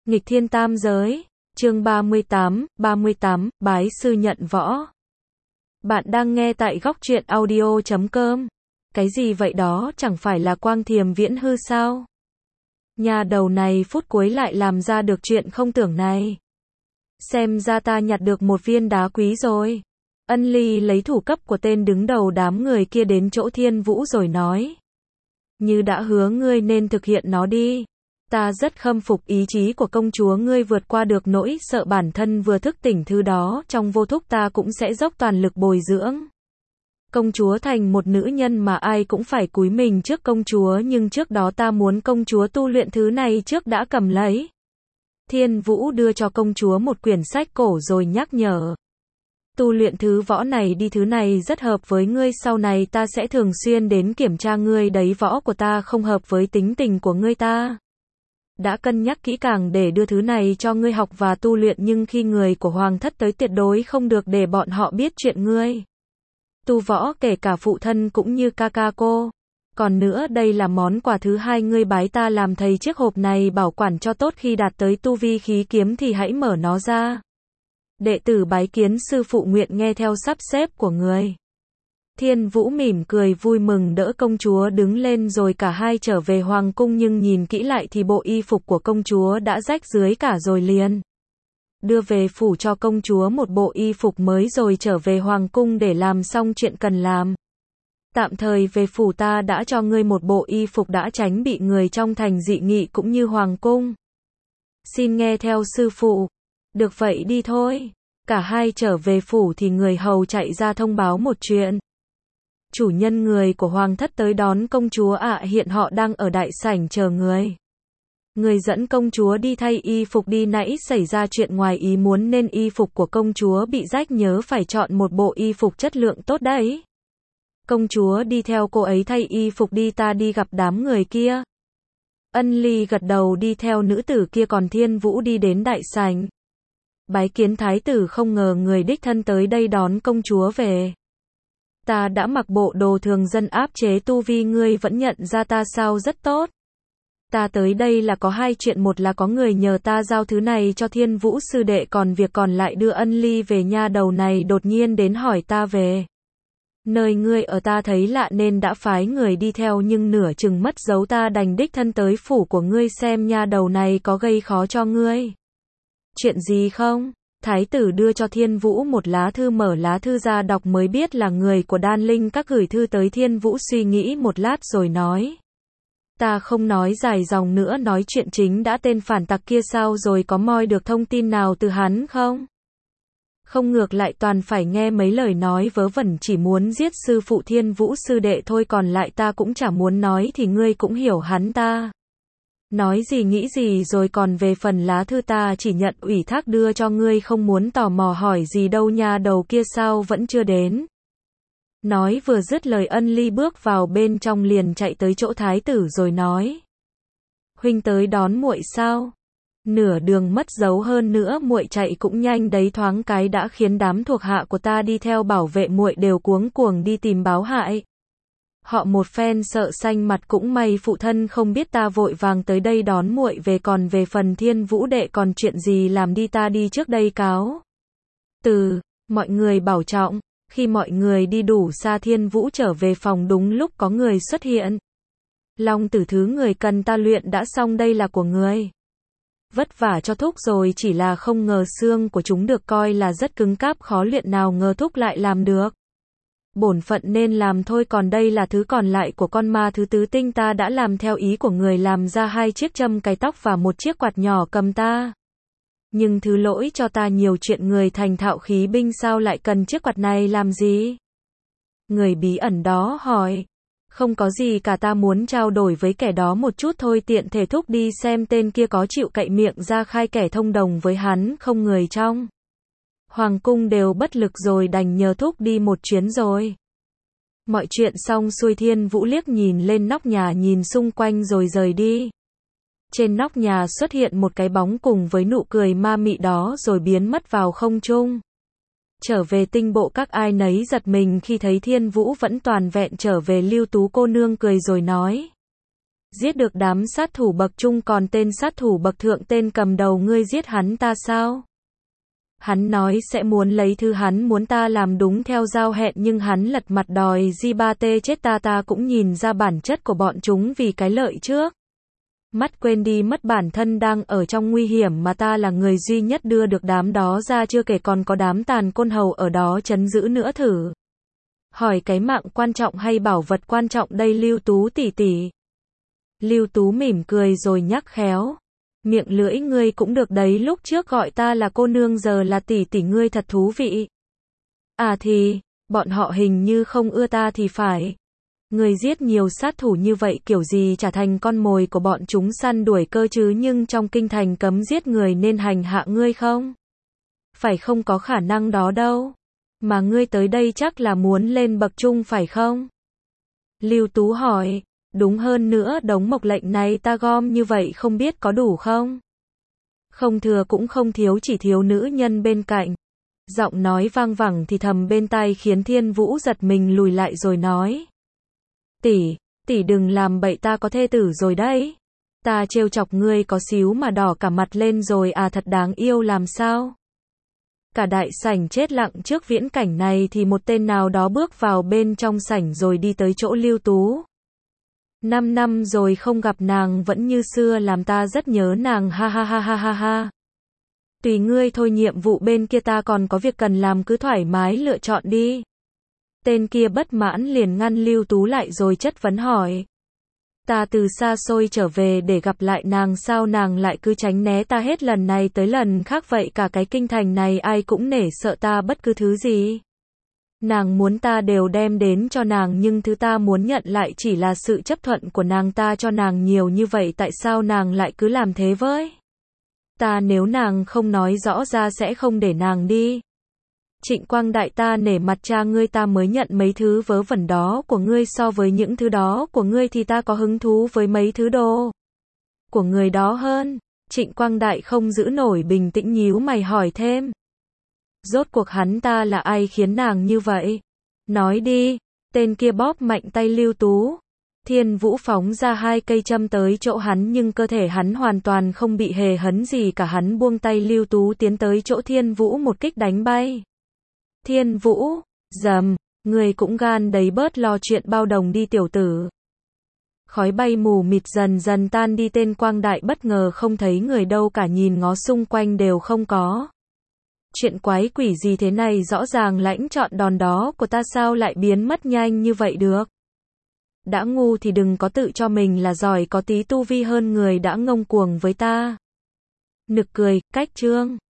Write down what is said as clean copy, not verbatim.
Nghịch thiên tam giới, chương 38, bái sư nhận võ. Bạn đang nghe tại góc truyện audio.com. Cái gì vậy đó, chẳng phải là Quang Thiềm Viễn hư sao? Nhà đầu này phút cuối lại làm ra được chuyện không tưởng này. Xem ra ta nhặt được một viên đá quý rồi. Ân Ly lấy thủ cấp của tên đứng đầu đám người kia đến chỗ Thiên Vũ rồi nói. Như đã hứa ngươi nên thực hiện nó đi. Ta rất khâm phục ý chí của công chúa ngươi vượt qua được nỗi sợ bản thân vừa thức tỉnh thứ đó, trong vô thúc ta cũng sẽ dốc toàn lực bồi dưỡng. Công chúa thành một nữ nhân mà ai cũng phải cúi mình trước công chúa, nhưng trước đó ta muốn công chúa tu luyện thứ này trước đã, cầm lấy. Thiên Vũ đưa cho công chúa một quyển sách cổ rồi nhắc nhở. Tu luyện thứ võ này đi, thứ này rất hợp với ngươi, sau này ta sẽ thường xuyên đến kiểm tra ngươi đấy, võ của ta không hợp với tính tình của ngươi, ta đã cân nhắc kỹ càng để đưa thứ này cho ngươi học và tu luyện, nhưng khi người của Hoàng thất tới tuyệt đối không được để bọn họ biết chuyện ngươi tu võ, kể cả phụ thân cũng như ca ca cô. Còn nữa, đây là món quà thứ hai, ngươi bái ta làm thầy, chiếc hộp này bảo quản cho tốt, khi đạt tới tu vi khí kiếm thì hãy mở nó ra. Đệ tử bái kiến sư phụ, nguyện nghe theo sắp xếp của người. Thiên Vũ mỉm cười vui mừng đỡ công chúa đứng lên rồi cả hai trở về hoàng cung, nhưng nhìn kỹ lại thì bộ y phục của công chúa đã rách rưới cả rồi, liền đưa về phủ cho công chúa một bộ y phục mới rồi trở về hoàng cung để làm xong chuyện cần làm. Tạm thời về phủ ta đã cho ngươi một bộ y phục đã, tránh bị người trong thành dị nghị cũng như hoàng cung. Xin nghe theo sư phụ. Được vậy đi thôi. Cả hai trở về phủ thì người hầu chạy ra thông báo một chuyện. Chủ nhân, người của Hoàng thất tới đón công chúa ạ, hiện họ đang ở đại sảnh chờ người. Người dẫn công chúa đi thay y phục đi, nãy xảy ra chuyện ngoài ý muốn nên y phục của công chúa bị rách, nhớ phải chọn một bộ y phục chất lượng tốt đấy. Công chúa đi theo cô ấy thay y phục đi, ta đi gặp đám người kia. Ân Ly gật đầu đi theo nữ tử kia, còn Thiên Vũ đi đến đại sảnh. Bái kiến thái tử, không ngờ người đích thân tới đây đón công chúa về. Ta đã mặc bộ đồ thường dân áp chế tu vi, ngươi vẫn nhận ra ta sao? Rất tốt. Ta tới đây là có hai chuyện, một là có người nhờ ta giao thứ này cho Thiên Vũ sư đệ, còn việc còn lại đưa Ân Ly về. Nha đầu này đột nhiên đến hỏi ta về nơi ngươi ở, ta thấy lạ nên đã phái người đi theo, nhưng nửa chừng mất dấu, ta đành đích thân tới phủ của ngươi xem nha đầu này có gây khó cho ngươi. Chuyện gì không? Thái tử đưa cho Thiên Vũ một lá thư, mở lá thư ra đọc mới biết là người của Đan Linh các gửi thư tới. Thiên Vũ suy nghĩ một lát rồi nói. Ta không nói dài dòng nữa, nói chuyện chính đã. Tên phản tặc kia sao rồi, có moi được thông tin nào từ hắn không? Không, ngược lại toàn phải nghe mấy lời nói vớ vẩn, chỉ muốn giết sư phụ Thiên Vũ sư đệ thôi, còn lại ta cũng chả muốn nói, thì ngươi cũng hiểu hắn ta nói gì nghĩ gì rồi. Còn về phần lá thư, ta chỉ nhận ủy thác đưa cho ngươi, không muốn tò mò hỏi gì đâu. Nhà đầu kia sao vẫn chưa đến? Nói vừa dứt lời, Ân Ly bước vào bên trong liền chạy tới chỗ thái tử rồi nói. Huynh tới đón muội sao? Nửa đường mất dấu, hơn nữa muội chạy cũng nhanh đấy, thoáng cái đã khiến đám thuộc hạ của ta đi theo bảo vệ muội đều cuống cuồng đi tìm báo hại. Họ một phen sợ xanh mặt, cũng may phụ thân không biết ta vội vàng tới đây đón muội về. Còn về phần Thiên Vũ đệ còn chuyện gì làm đi, ta đi trước đây cáo từ. Mọi người bảo trọng. Khi mọi người đi đủ xa, Thiên Vũ trở về phòng đúng lúc có người xuất hiện. Long tử, thứ người cần ta luyện đã xong, đây là của người. Vất vả cho thúc rồi, chỉ là không ngờ xương của chúng được coi là rất cứng cáp, khó luyện, nào ngờ thúc lại làm được. Bổn phận nên làm thôi, còn đây là thứ còn lại của con ma thứ tứ tinh, ta đã làm theo ý của người, làm ra 2 chiếc châm cài tóc và một chiếc quạt nhỏ cầm ta. Nhưng thứ lỗi cho ta nhiều chuyện, người thành thạo khí binh sao lại cần chiếc quạt này làm gì? Người bí ẩn đó hỏi. Không có gì cả, ta muốn trao đổi với kẻ đó một chút thôi, tiện thể thúc đi xem tên kia có chịu cậy miệng ra khai kẻ thông đồng với hắn không. Người trong hoàng cung đều bất lực rồi, đành nhờ thúc đi một chuyến rồi. Mọi chuyện xong xuôi, Thiên Vũ liếc nhìn lên nóc nhà, nhìn xung quanh rồi rời đi. Trên nóc nhà xuất hiện một cái bóng cùng với nụ cười ma mị đó rồi biến mất vào không trung. Trở về tinh bộ các, ai nấy giật mình khi thấy Thiên Vũ vẫn toàn vẹn trở về. Lưu Tú cô nương cười rồi nói. Giết được đám sát thủ bậc trung, còn tên sát thủ bậc thượng tên cầm đầu ngươi giết hắn ta sao? Hắn nói sẽ muốn lấy thứ hắn muốn ta làm đúng theo giao hẹn, nhưng hắn lật mặt đòi G3T chết ta cũng nhìn ra bản chất của bọn chúng vì cái lợi trước. Mắt quên đi mất bản thân đang ở trong nguy hiểm mà ta là người duy nhất đưa được đám đó ra, chưa kể còn có đám tàn côn hầu ở đó trấn giữ nữa thử. Hỏi cái mạng quan trọng hay bảo vật quan trọng đây Lưu Tú tỷ tỷ? Lưu Tú mỉm cười rồi nhắc khéo. Miệng lưỡi ngươi cũng được đấy, lúc trước gọi ta là cô nương giờ là tỷ tỷ ngươi thật thú vị. À thì, bọn họ hình như không ưa ta thì phải. Ngươi giết nhiều sát thủ như vậy kiểu gì chả thành con mồi của bọn chúng săn đuổi cơ chứ, nhưng trong kinh thành cấm giết người nên hành hạ ngươi không? Phải không có khả năng đó đâu. Mà ngươi tới đây chắc là muốn lên bậc trung phải không? Lưu Tú hỏi. Đúng, hơn nữa đống mộc lệnh này ta gom như vậy không biết có đủ không? Không thừa cũng không thiếu, chỉ thiếu nữ nhân bên cạnh. Giọng nói vang vẳng thì thầm bên tai khiến Thiên Vũ giật mình lùi lại rồi nói. Tỷ đừng làm bậy, ta có thê tử rồi đấy. Ta trêu chọc ngươi có xíu mà đỏ cả mặt lên rồi à, thật đáng yêu làm sao? Cả đại sảnh chết lặng trước viễn cảnh này thì một tên nào đó bước vào bên trong sảnh rồi đi tới chỗ Lưu Tú. 5 năm rồi không gặp nàng vẫn như xưa, làm ta rất nhớ nàng, ha ha ha ha ha ha. Tùy ngươi thôi, nhiệm vụ bên kia ta còn có việc cần làm, cứ thoải mái lựa chọn đi. Tên kia bất mãn liền ngăn Lưu Tú lại rồi chất vấn hỏi. Ta từ xa xôi trở về để gặp lại nàng, sao nàng lại cứ tránh né ta hết lần này tới lần khác vậy? Cả cái kinh thành này ai cũng nể sợ ta bất cứ thứ gì. Nàng muốn ta đều đem đến cho nàng, nhưng thứ ta muốn nhận lại chỉ là sự chấp thuận của nàng. Ta cho nàng nhiều như vậy, tại sao nàng lại cứ làm thế với ta? Nếu nàng không nói rõ ra sẽ không để nàng đi. Trịnh Quang Đại, ta nể mặt cha ngươi, ta mới nhận mấy thứ vớ vẩn đó của ngươi, so với những thứ đó của ngươi thì ta có hứng thú với mấy thứ đồ của người đó hơn. Trịnh Quang Đại không giữ nổi bình tĩnh, nhíu mày hỏi thêm. Rốt cuộc hắn ta là ai khiến nàng như vậy? Nói đi. Tên kia bóp mạnh tay Lưu Tú. Thiên Vũ phóng ra 2 cây châm tới chỗ hắn, nhưng cơ thể hắn hoàn toàn không bị hề hấn gì cả. Hắn buông tay Lưu Tú tiến tới chỗ Thiên Vũ, một kích đánh bay. Thiên Vũ, dầm, người cũng gan đấy, bớt lo chuyện bao đồng đi tiểu tử. Khói bay mù mịt dần dần tan đi, tên Quang Đại bất ngờ không thấy người đâu cả, nhìn ngó xung quanh đều không có. Chuyện quái quỷ gì thế này, rõ ràng lãnh chọn đòn đó của ta sao lại biến mất nhanh như vậy được? Đã ngu thì đừng có tự cho mình là giỏi, có tí tu vi hơn người đã ngông cuồng với ta. Nực cười, cách chương.